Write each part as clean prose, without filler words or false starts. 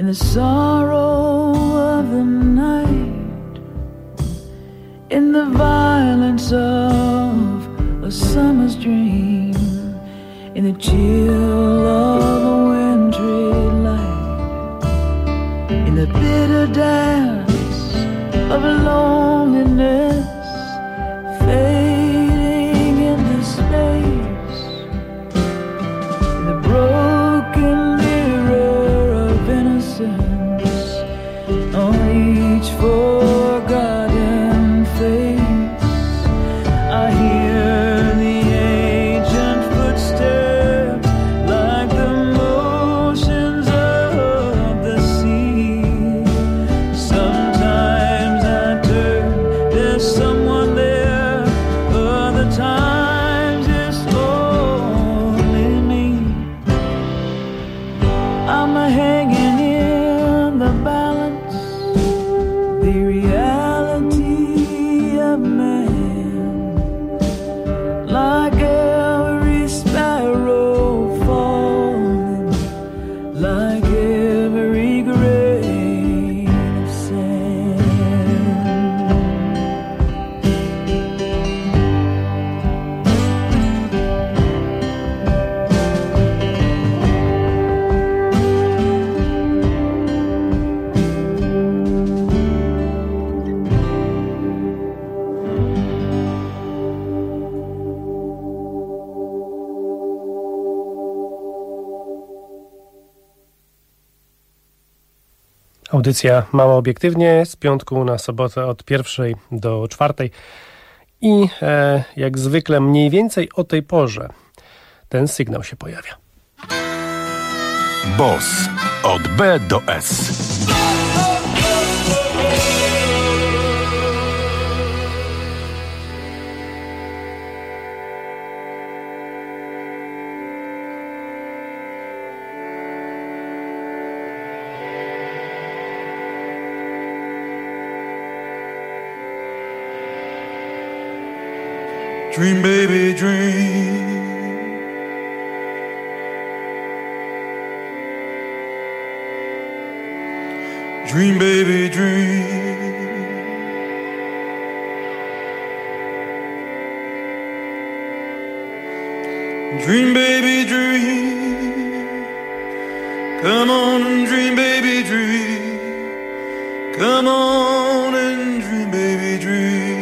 the sorrow of the night, in the violence of a summer's dream, in the chill of a wintry light, in the bitter dance of loneliness, fading into space, in the broken mirror of innocence on each forgotten face. I hear the ancient footsteps like the motions of the sea. Sometimes I turn, there's someone there, other times it's only me. I'm hanging in the balance, the reality of man, like every sparrow falling, like every grain of sand. Audycja Mała Obiektywnie z piątku na sobotę od 1 do 4 i jak zwykle mniej więcej o tej porze ten sygnał się pojawia. Boss od B do S. Dream, baby, dream. Dream, baby, dream. Dream, baby, dream. Come on and dream, baby, dream. Come on and dream, baby, dream.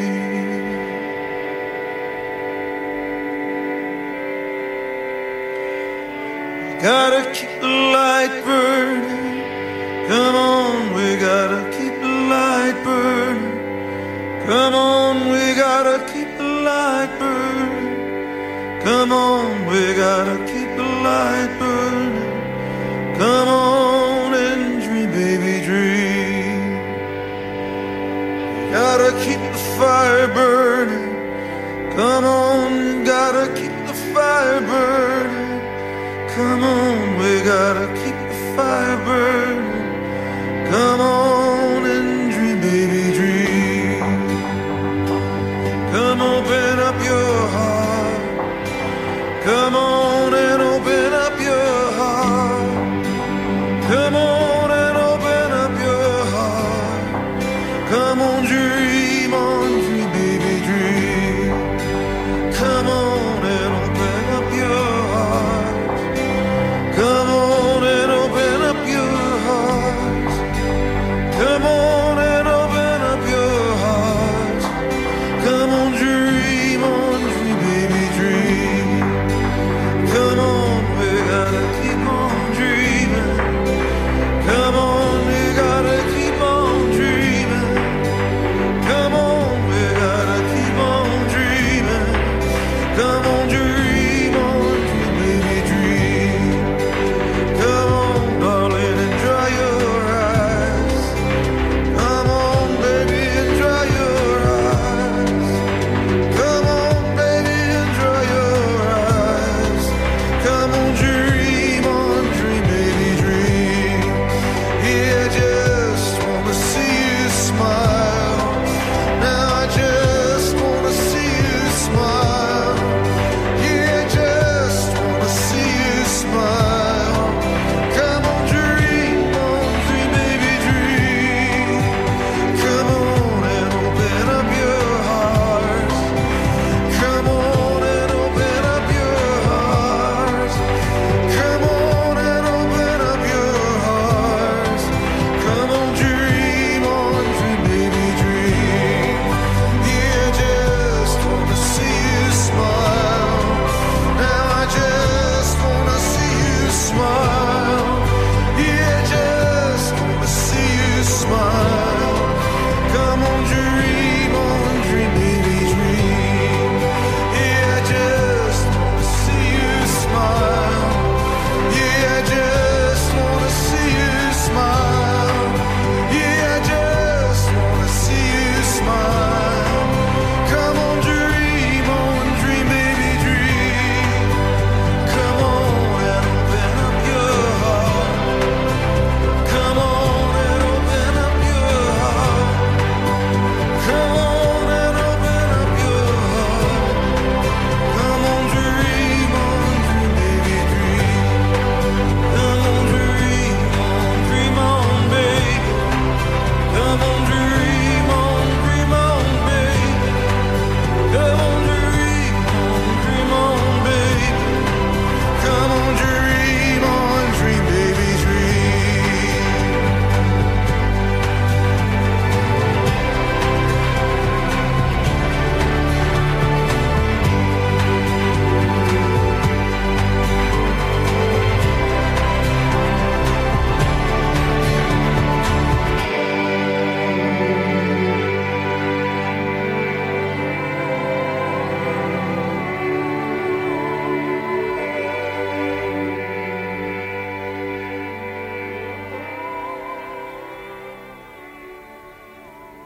Gotta keep the light burning. Come on, we gotta keep the light burning. Come on, we gotta keep the light burning. Come on, we gotta keep the light burning. Come on and dream, baby, dream. Gotta keep the fire burning. Come on, gotta keep the fire burning. Come on, we gotta keep the fire burning. Come on and dream, baby, dream. Come open up your heart. Come on and open up your heart. Come on and open up your heart. Come on, dream, baby, dream. Come on and open up your heart. Come on and open up your heart.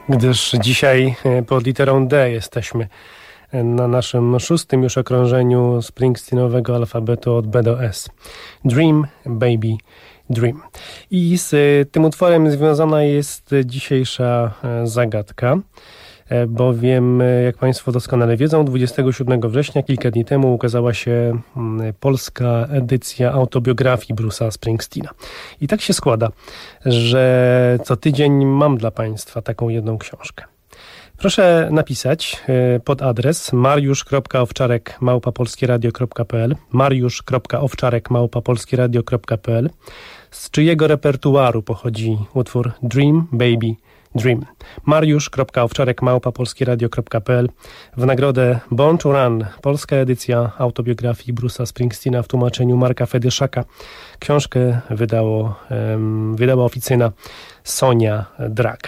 gdyż dzisiaj pod literą D jesteśmy na naszym 6. już okrążeniu Springsteenowego alfabetu od B do S. Dream, Baby, Dream. I z tym utworem związana jest dzisiejsza zagadka, bowiem, jak Państwo doskonale wiedzą, 27 września, kilka dni temu, ukazała się polska edycja autobiografii Bruce'a Springsteena. I tak się składa, że co tydzień mam dla Państwa taką jedną książkę. Proszę napisać pod adres mariusz.owczarek@polskieradio.pl mariusz.owczarek@polskieradio.pl z czyjego repertuaru pochodzi utwór Dream, Baby, Dream. mariusz.owczarek@polskieradio.pl. W nagrodę Born to Run, polska edycja autobiografii Bruce'a Springsteena w tłumaczeniu Marka Fedyszaka. Książkę wydała oficyna Sonia Draka.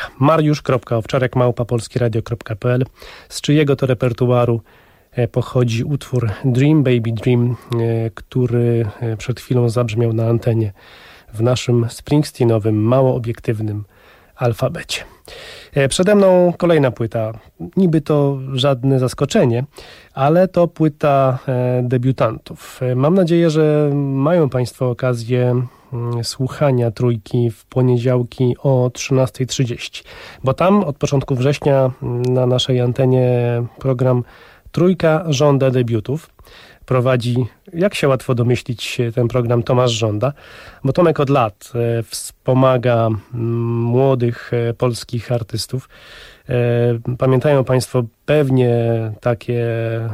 mariusz.owczarek@polskieradio.pl. Z czyjego to repertuaru pochodzi utwór Dream, Baby, Dream, który przed chwilą zabrzmiał na antenie w naszym Springsteenowym, mało obiektywnym alfabecie. Przede mną kolejna płyta. Niby to żadne zaskoczenie, ale to płyta debiutantów. Mam nadzieję, że mają Państwo okazję słuchania Trójki w poniedziałki o 13:30, bo tam od początku września na naszej antenie program Trójka żąda debiutów. Prowadzi, jak się łatwo domyślić, ten program Tomasz Żąda, bo Tomek od lat wspomaga młodych polskich artystów. Pamiętają Państwo pewnie takie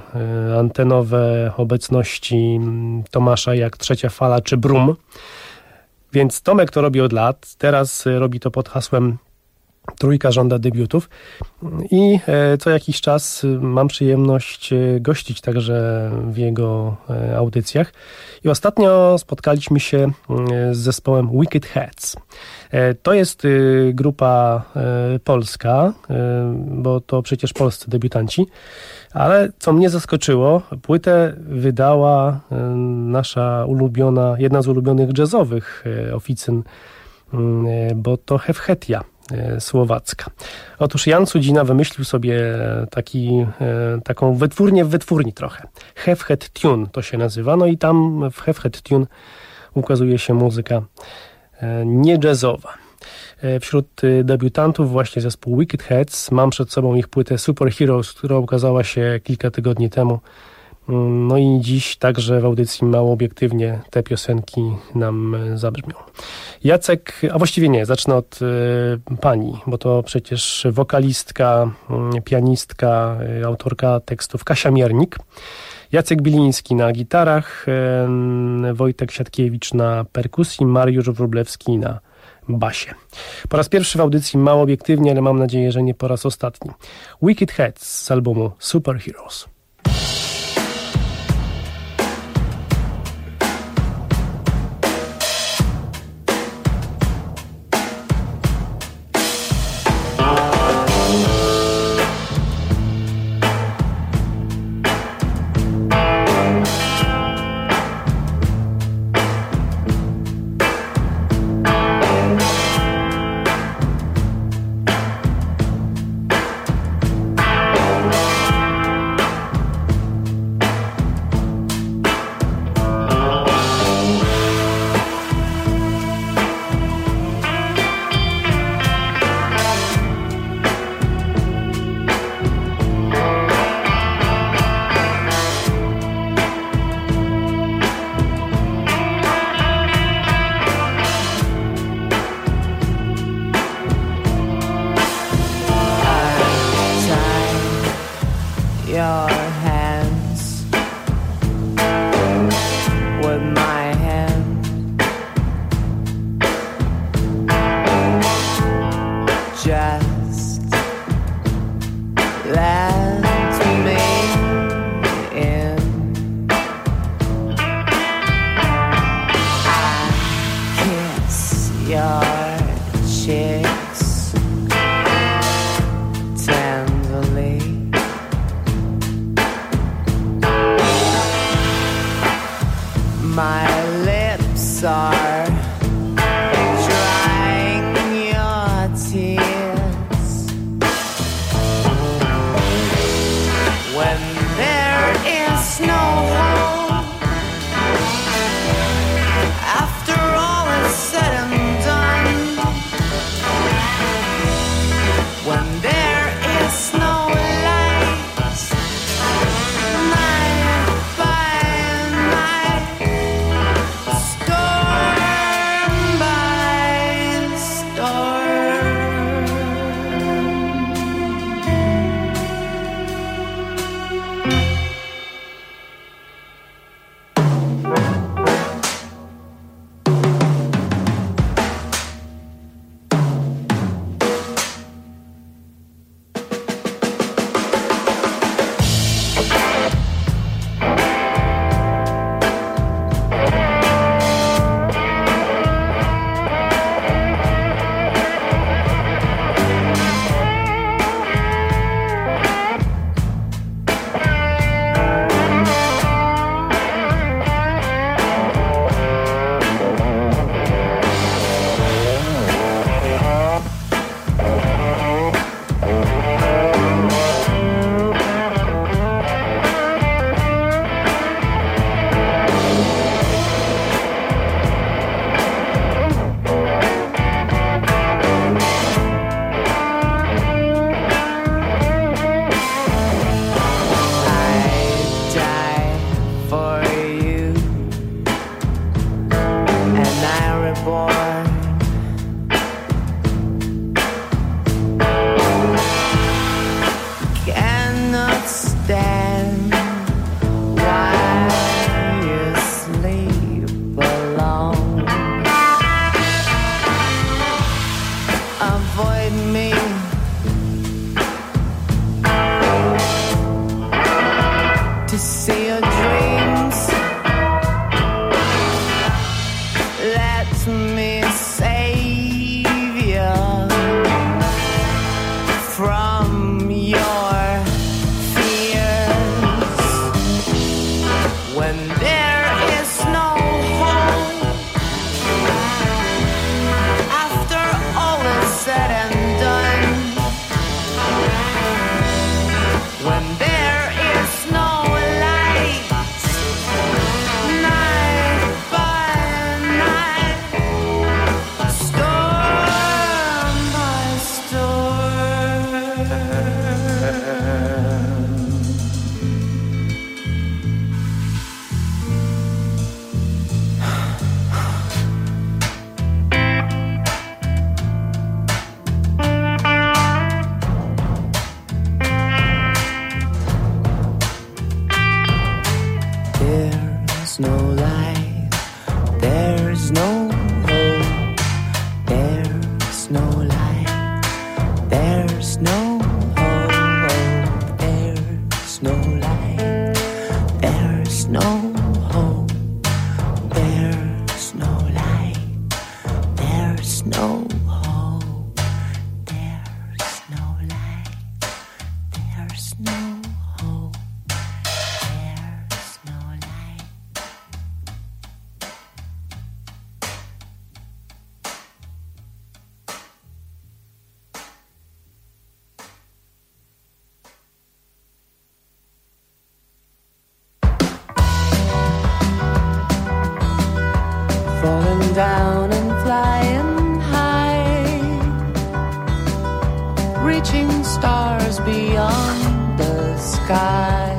antenowe obecności Tomasza jak Trzecia Fala czy Brum. Więc Tomek to robi od lat, teraz robi to pod hasłem Trójka żąda debiutów i co jakiś czas mam przyjemność gościć także w jego audycjach. I ostatnio spotkaliśmy się z zespołem Wicked Heads. To jest grupa polska, bo to przecież polscy debiutanci, ale co mnie zaskoczyło, płytę wydała nasza ulubiona, jedna z ulubionych jazzowych oficyn, bo to Hefhetia słowacka. Otóż Jan Cudzina wymyślił sobie taką wytwórnię w wytwórni trochę. Hefhet Tune to się nazywa, no i tam w Hefhet Tune ukazuje się muzyka nie jazzowa. Wśród debiutantów właśnie zespół Wicked Heads. Mam przed sobą ich płytę Super Heroes, która ukazała się kilka tygodni temu. No i dziś także w audycji mało obiektywnie te piosenki nam zabrzmią. Jacek, a właściwie nie, zacznę od pani, bo to przecież wokalistka, pianistka, autorka tekstów Kasia Miernik. Jacek Biliński na gitarach, Wojtek Siatkiewicz na perkusji, Mariusz Wróblewski na basie. Po raz pierwszy w audycji mało obiektywnie, ale mam nadzieję, że nie po raz ostatni. Wicked Heads z albumu Super Heroes. born. Cannot stand while you sleep alone. Avoid me. To see your dreams. Let me save you from your fears. When there is no hope, after all is said and done, when there is no light, night by night, storm by storm. There's no light, there's no hope, there's no light, there's no hope, there's no light, there's no hope, there's no light, there's no hope, there's no light, there's no hope. There's no light. Falling down and flying high, reaching stars beyond the sky,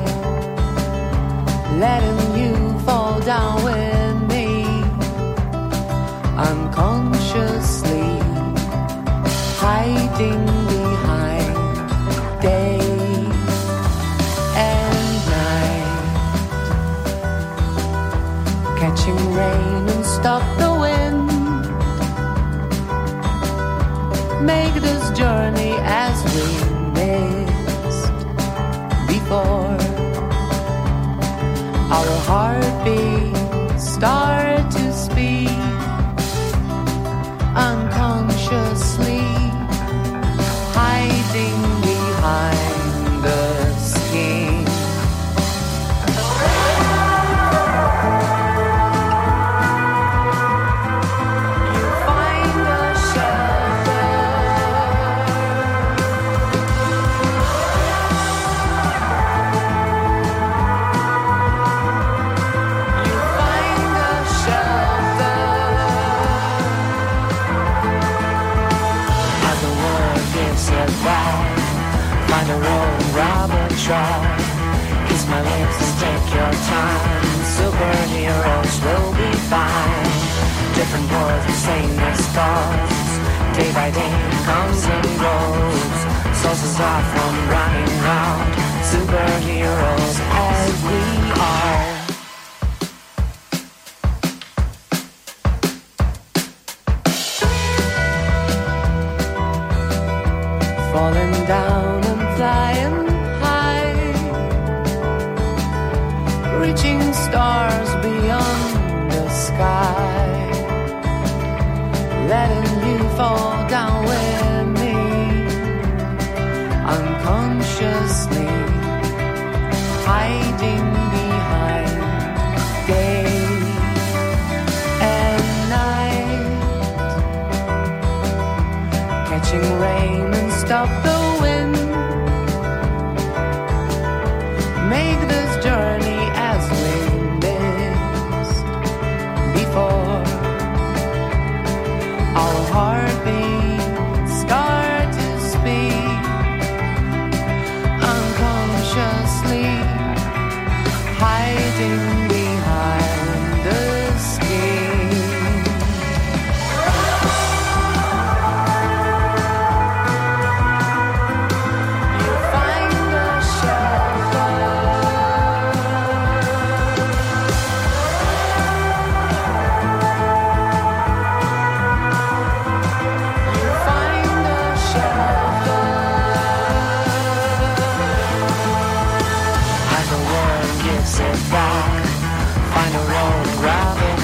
letting you fall down with me, unconsciously hiding behind day and night, catching rain and stop the wind, make this journey as we missed before. Our heartbeats start to speed unconsciously, hiding behind the skin. You find a shelter. Find a rolling rubber track. Kiss my lips and take your time. Superheroes will be fine. Different worlds, the same as stars. Day by day comes and goes. Sources are from running out. Superheroes as we are. Falling down and flying high, reaching stars beyond the sky, letting you fall down with me, unconsciously hiding behind day and night, catching rain and stop the wind,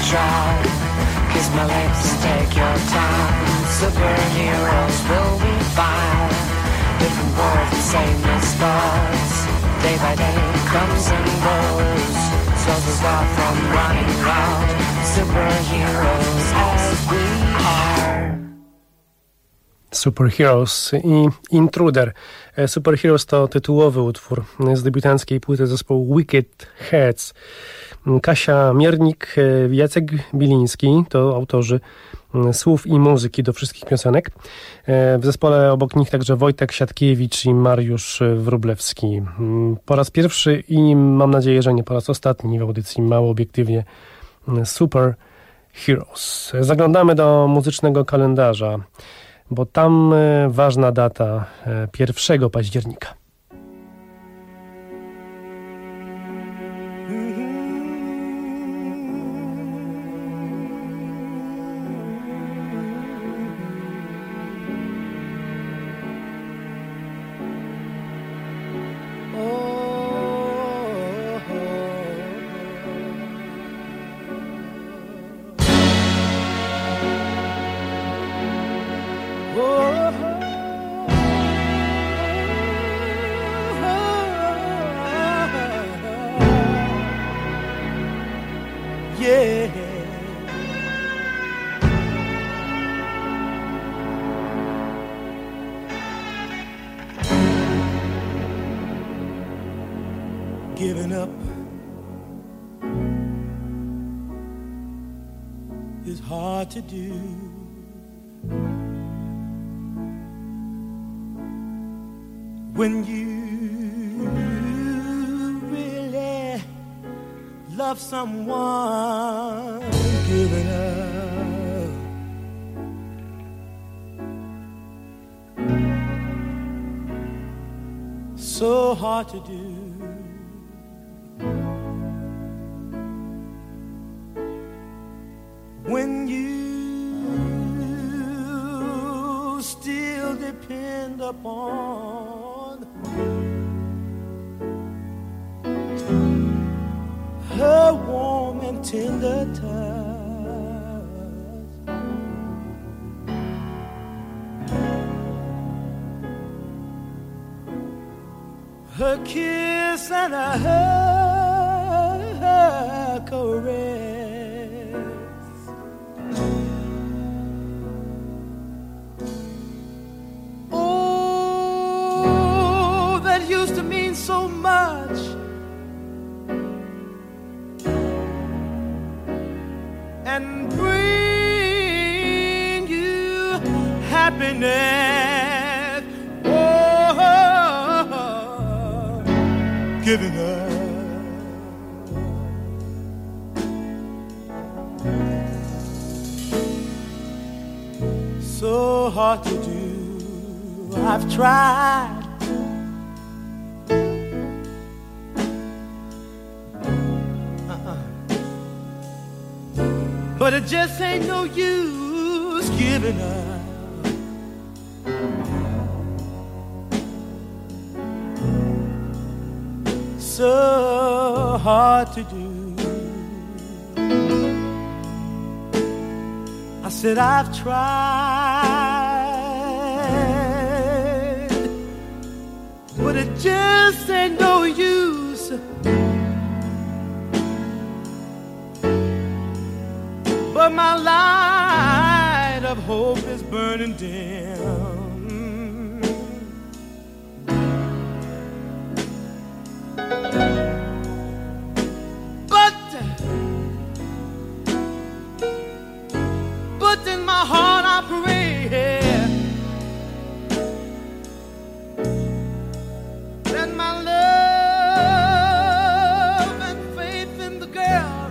try. Kiss my lips and take your time. Superheroes will be fine. Different words, the same as stars. Day by day comes and goes. Slows us off from running round. Superheroes as we are. Superheroes i Intruder. Superheroes to tytułowy utwór z debiutanckiej płyty zespołu Wicked Heads. Kasia Miernik, Jacek Biliński to autorzy słów i muzyki do wszystkich piosenek. W zespole obok nich także Wojtek Siatkiewicz i Mariusz Wróblewski. Po raz pierwszy i mam nadzieję, że nie po raz ostatni w audycji Mało Obiektywnie Superheroes. Zaglądamy do muzycznego kalendarza, bo tam ważna data 1 października. Giving up is hard to do. When you really love someone, giving up so hard to do. When you still depend upon her warm and tender touch, her kiss and her caress. Used to mean so much, and bring you happiness. Oh, giving up so hard to do. I've tried. But it just ain't no use giving up. So hard to do. I said I've tried, but it just ain't no use. But my light of hope is burning dim. But in my heart I pray that my love and faith in the girl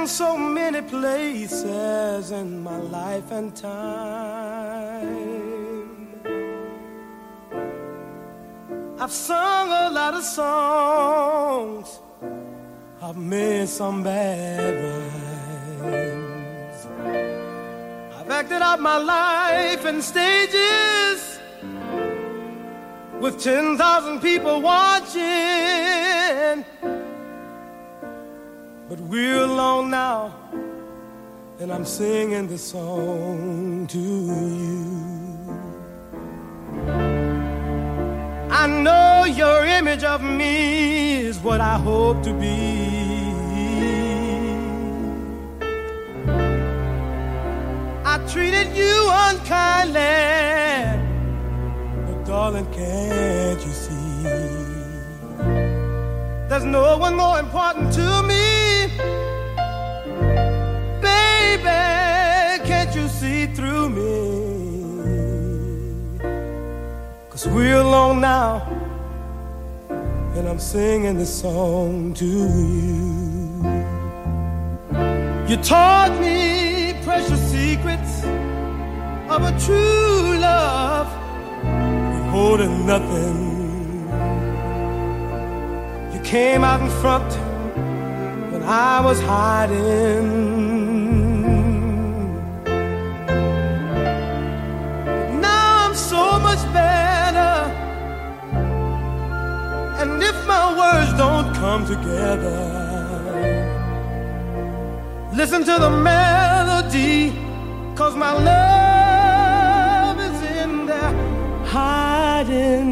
been so many places in my life and time. I've sung a lot of songs, I've made some bad rhymes. I've acted out my life in stages with 10,000 people watching. But we're alone now, and I'm singing this song to you. I know your image of me is what I hope to be. I treated you unkindly, but darling, can't you see? There's no one more important to me. Baby, can't you see through me? 'Cause we're alone now, and I'm singing this song to you. You taught me precious secrets of a true love, holding nothing. You came out in front when I was hiding. Now I'm so much better, and if my words don't come together, listen to the melody, 'cause my love is in there hiding.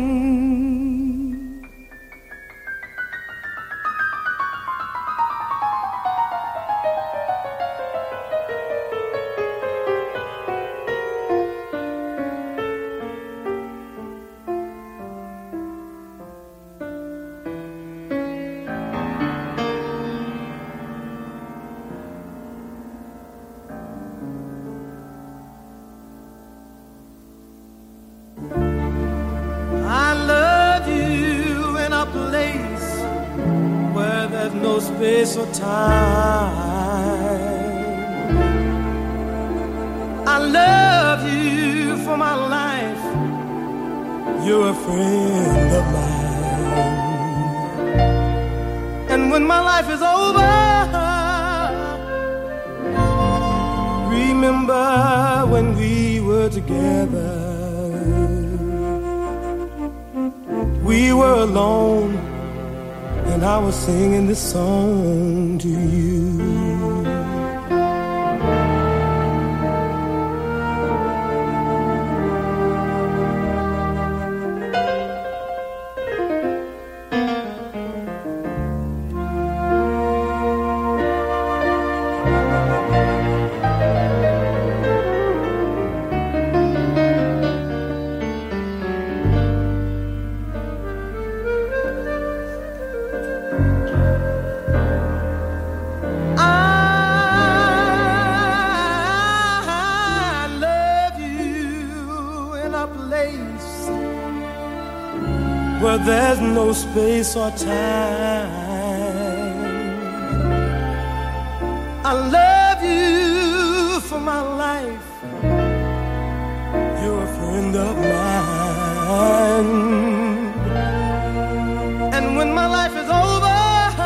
No space or time. I love you for my life. You're a friend of mine. And when my life is over, remember when we were together. We were alone, and I was singing this song to you. Where there's no space or time. I love you for my life. You're a friend of mine. And when my life is over,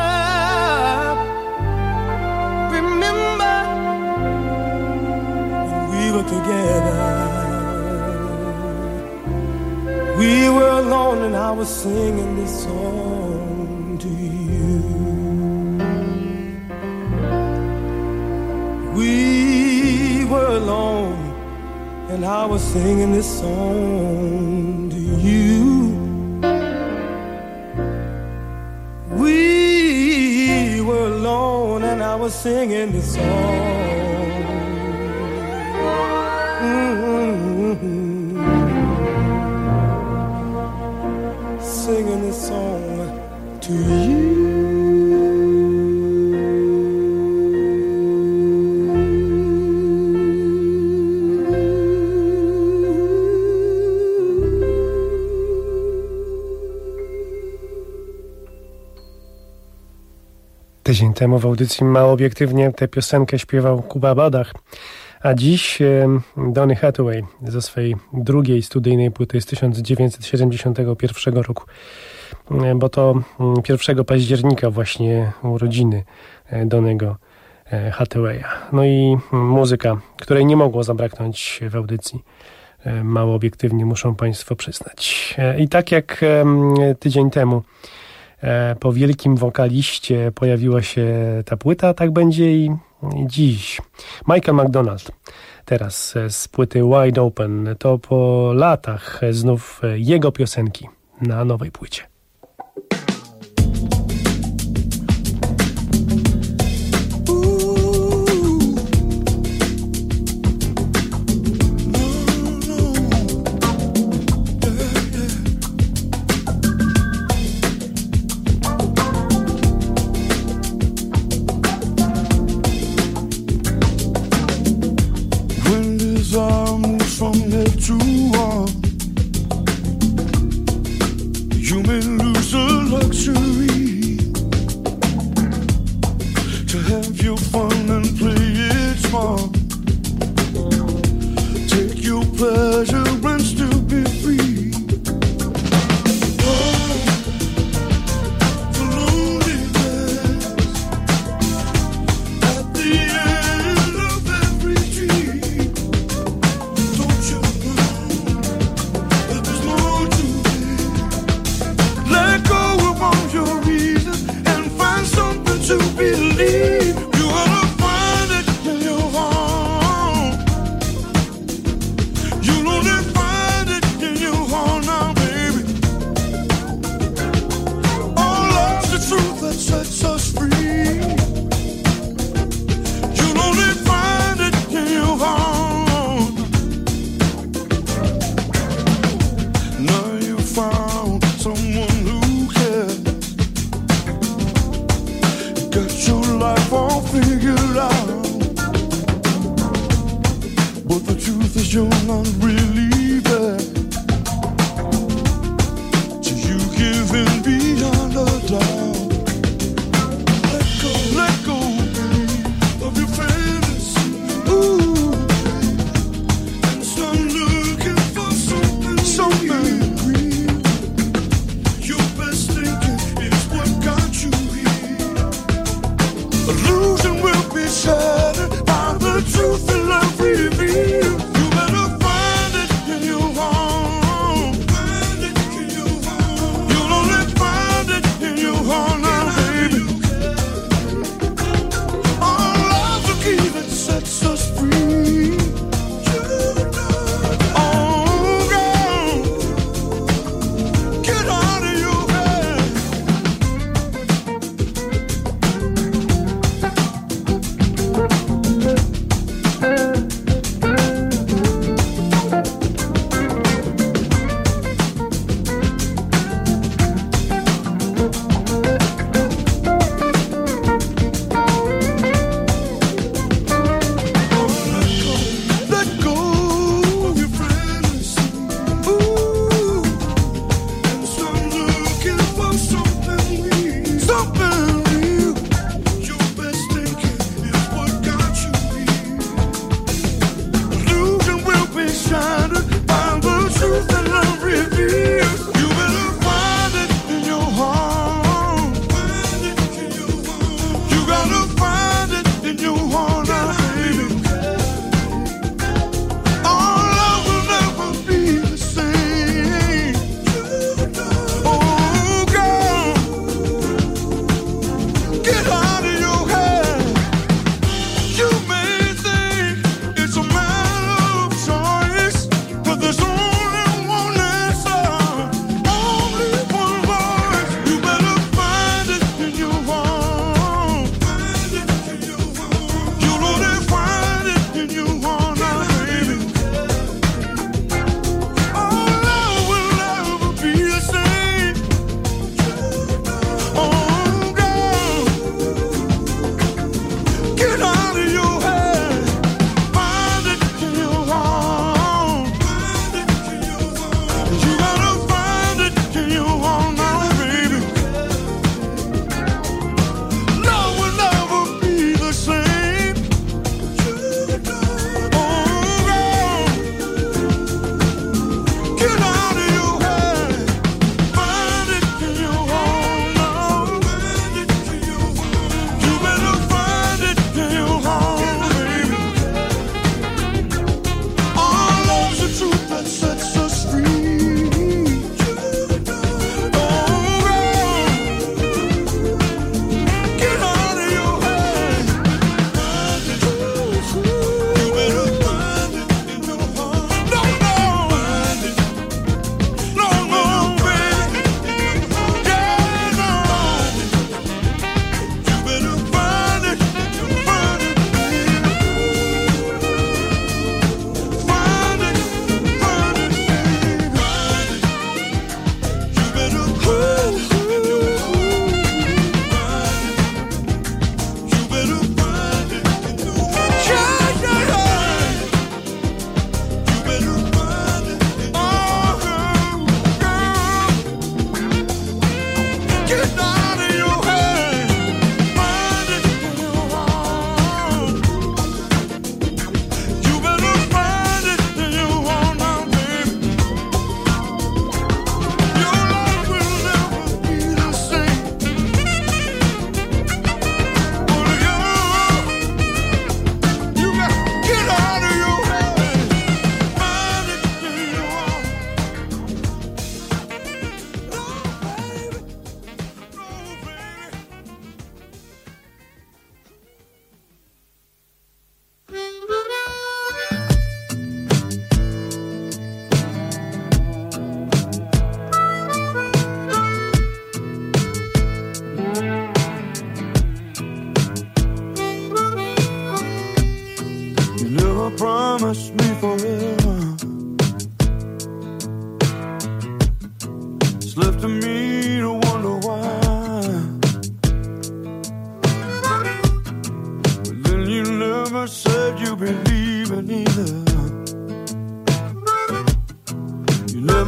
remember when we were together. We were alone, and I was singing this song to you. We were alone, and I was singing this song to you. We were alone, and I was singing this song. Singing this song to you. Tydzień temu w audycji Mało Obiektywnie tę piosenkę śpiewał Kuba Badach, a dziś Donny Hathaway ze swojej drugiej studyjnej płyty z 1971 roku, bo to 1 października właśnie urodziny Donnego Hathawaya. No i muzyka, której nie mogło zabraknąć w audycji Mało Obiektywnie, muszą Państwo przyznać. I tak jak tydzień temu po wielkim wokaliście pojawiła się ta płyta, tak będzie i dziś. Michael McDonald teraz z płyty Wide Open. To po latach znów jego piosenki na nowej płycie. Shattered by the truth that love reveals. You better find it in your heart.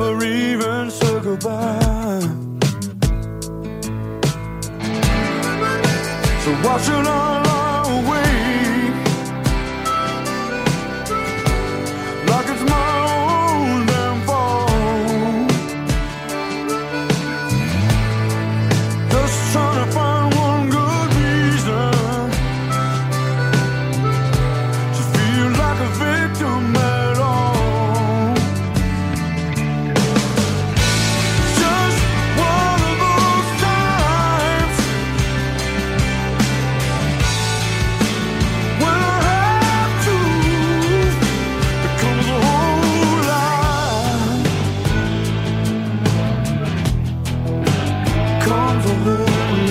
never even said goodbye. So why should I lie awake like it's my own damn fault? Just trying to find one good reason to feel like a victim at all. Just one of those times when I have to becomes a whole lot. Comes a whole lot.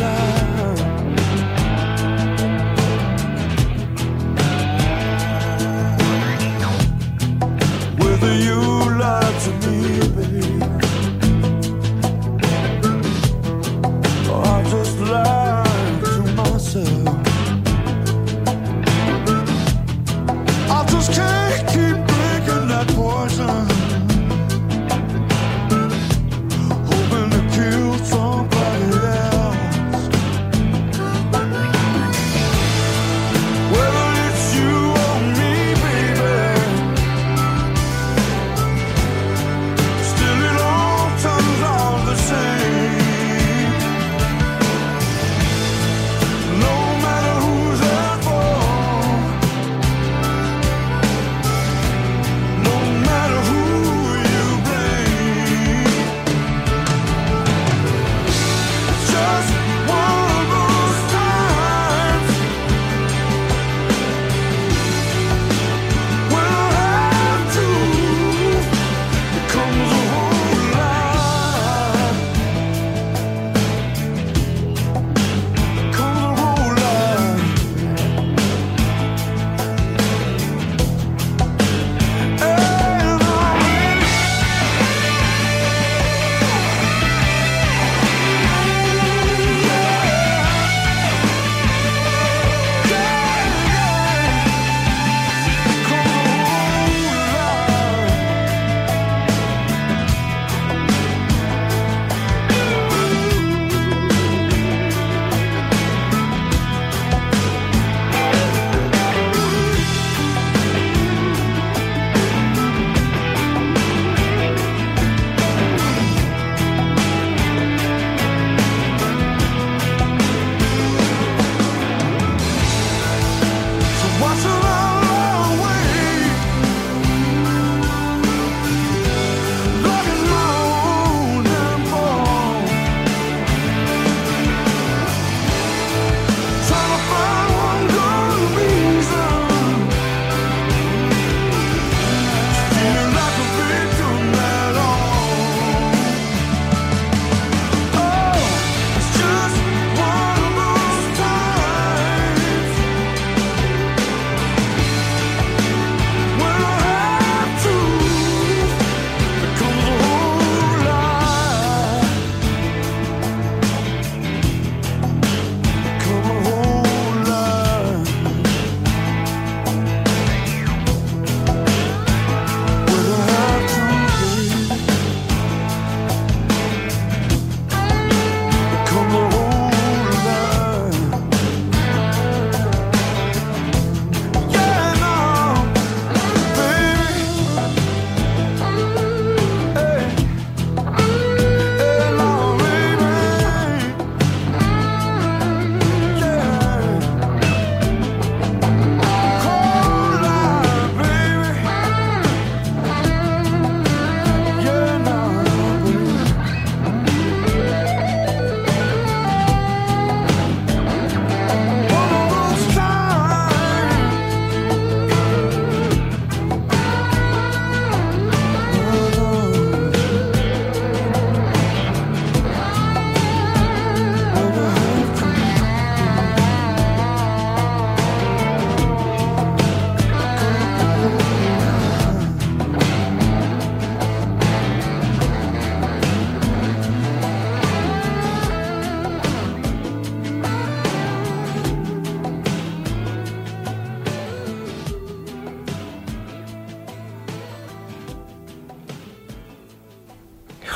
Whether you lie to me, baby, or I just lie to myself, I just can't keep drinking that poison, hoping to kill somebody else. Whether it's you or me, baby, still it all turns out the same. No matter who's at fault, no matter who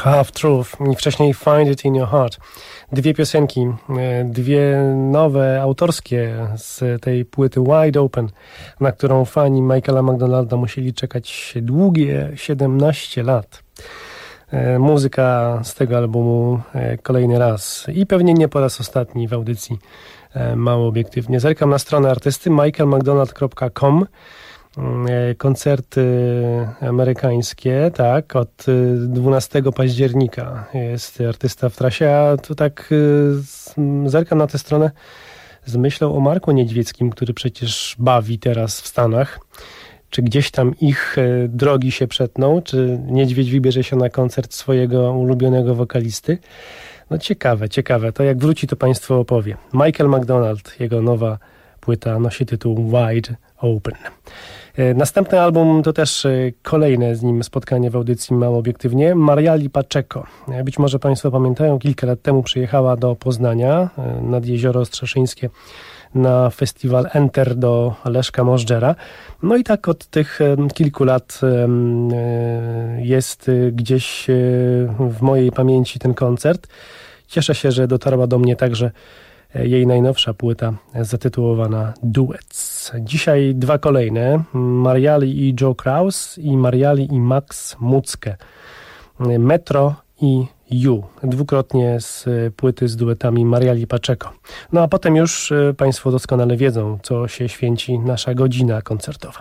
Half Truth i wcześniej Find It In Your Heart. Dwie piosenki, dwie nowe, autorskie z tej płyty Wide Open, na którą fani Michaela McDonalda musieli czekać długie 17 lat. Muzyka z tego albumu kolejny raz i pewnie nie po raz ostatni w audycji Mało Obiektywnie. Zerkam na stronę artysty michaelmcdonald.com. Koncerty amerykańskie, tak, od 12 października jest artysta w trasie, a to tak zerkam na tę stronę z myślą o Marku Niedźwieckim, który przecież bawi teraz w Stanach. Czy gdzieś tam ich drogi się przetną? Czy Niedźwiedź wybierze się na koncert swojego ulubionego wokalisty? No ciekawe. To jak wróci, to Państwu opowie. Michael McDonald, jego nowa płyta nosi tytuł Wide Open. Następny album to też kolejne z nim spotkanie w audycji Mało Obiektywnie. Mariali Pacheco. Być może Państwo pamiętają, kilka lat temu przyjechała do Poznania nad Jezioro Ostrzeszyńskie na festiwal Enter do Leszka Możdżera. No i tak od tych kilku lat jest gdzieś w mojej pamięci ten koncert. Cieszę się, że dotarła do mnie także jej najnowsza płyta zatytułowana Duets. Dzisiaj dwa kolejne, Mariali i Joe Kraus i Mariali i Max Mucke. Metro i You. Dwukrotnie z płyty z duetami Mariali Pacheco. No a potem już Państwo doskonale wiedzą, co się święci nasza godzina koncertowa.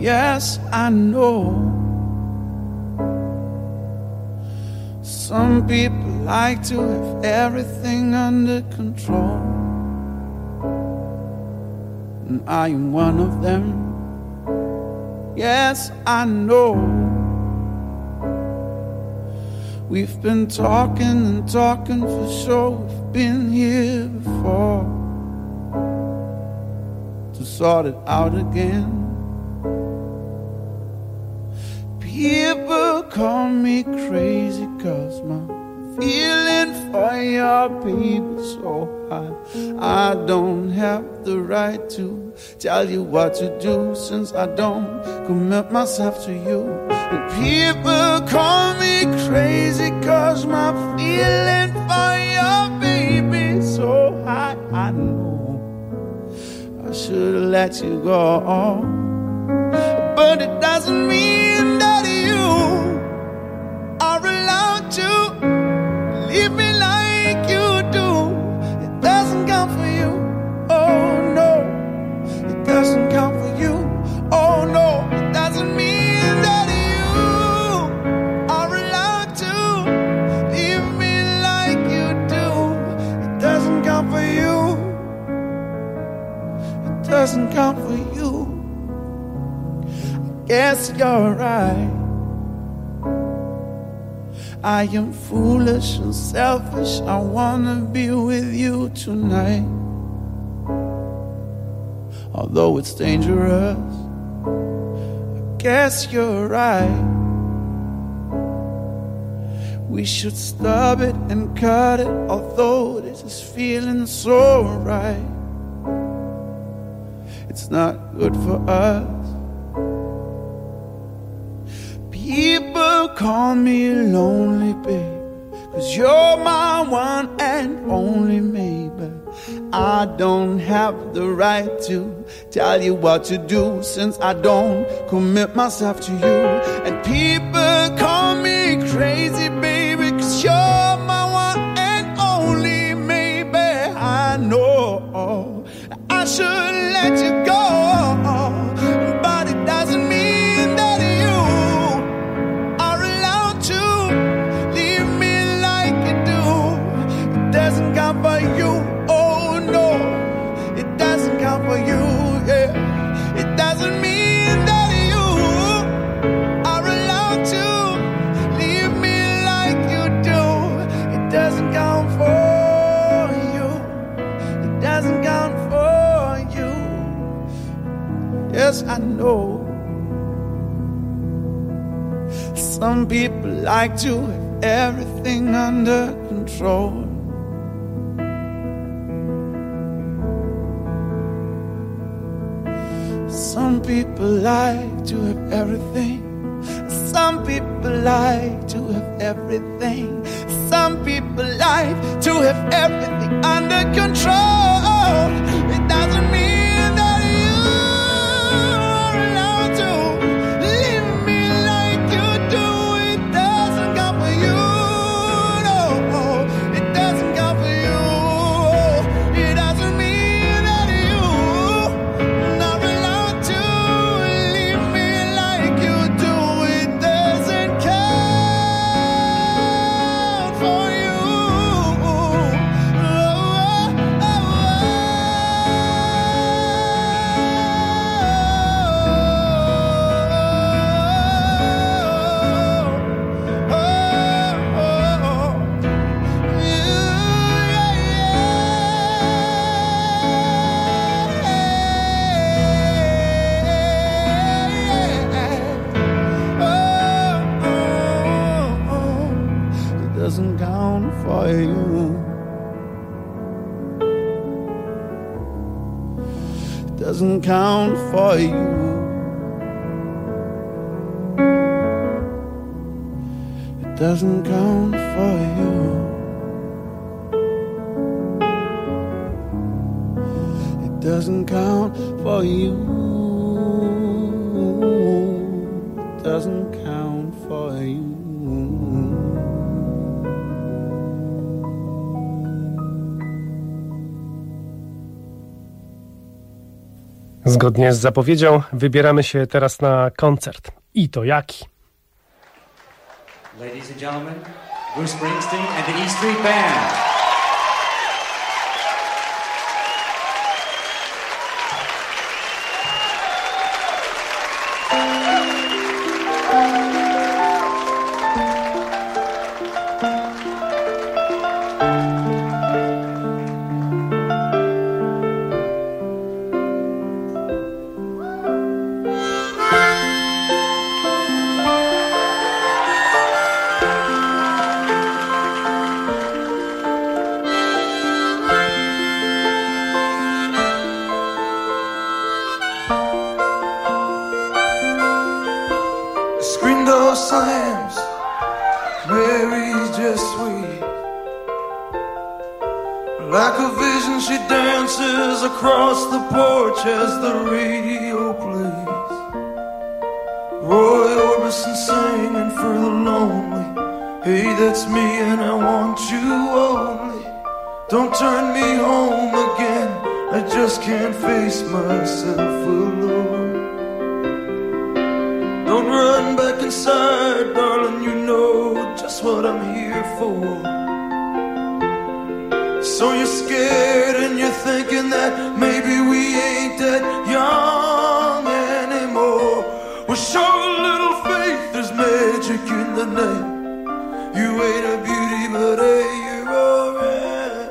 Yes, I know. Some people like to have everything under control, and I am one of them. Yes, I know. We've been talking and talking for sure. We've been here before to sort it out again. People call me crazy 'cause my feeling for your baby so high. I don't have the right to tell you what to do, since I don't commit myself to you. And people call me crazy 'cause my feeling for your baby so high. I know I should've let you go, but it doesn't mean that you are allowed to leave me like you do. It doesn't count for you, oh no. It doesn't count for you, oh no. It doesn't mean that you are allowed to leave me like you do. It doesn't count for you. It doesn't count for you. I guess you're right. I am foolish and selfish. I wanna be with you tonight, although it's dangerous. I guess you're right. We should stop it and cut it, although this is feeling so right. It's not good for us. People call me lonely, babe, 'cause you're my one and only, maybe. I don't have the right to tell you what to do, since I don't commit myself to you. And people call me crazy, baby, 'cause you're my one and only, maybe. I know I should let you go, but it doesn't mean that you are allowed to leave me like you do. It doesn't count for you, oh no. It doesn't count for you, yeah. It doesn't mean that you are allowed to leave me like you do. It doesn't count for you. It doesn't count for you. Yes, I know. Some people like to have everything under control. Some people like to have everything. Some people like to have everything. Some people like to have everything under control. It doesn't mean that you are allowed to leave me like you do. It doesn't count for you, no. It doesn't count for you. It doesn't mean that you are allowed to leave me like you do. It doesn't count for you. It doesn't count for you. It doesn't count for you. It doesn't count for you. It doesn't count for you. It doesn't count for you. Zgodnie z zapowiedzią wybieramy się teraz na koncert. I to jaki? Ladies and gentlemen, Bruce Springsteen and the E Street Band. Slams, Mary's just sweet. Like a vision she dances across the porch as the radio plays. Roy Orbison singing for the lonely. Hey, that's me and I want you only. Don't turn me home again, I just can't face myself alone. Don't run back inside, darling, you know just what I'm here for. So you're scared and you're thinking that maybe we ain't that young anymore. Well, show a little faith, there's magic in the name. You ain't a beauty, but hey, you're alright.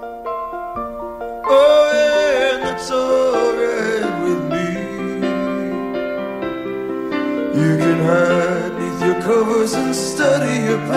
Oh yeah, and that's alright with me. You can hide beneath your covers and study your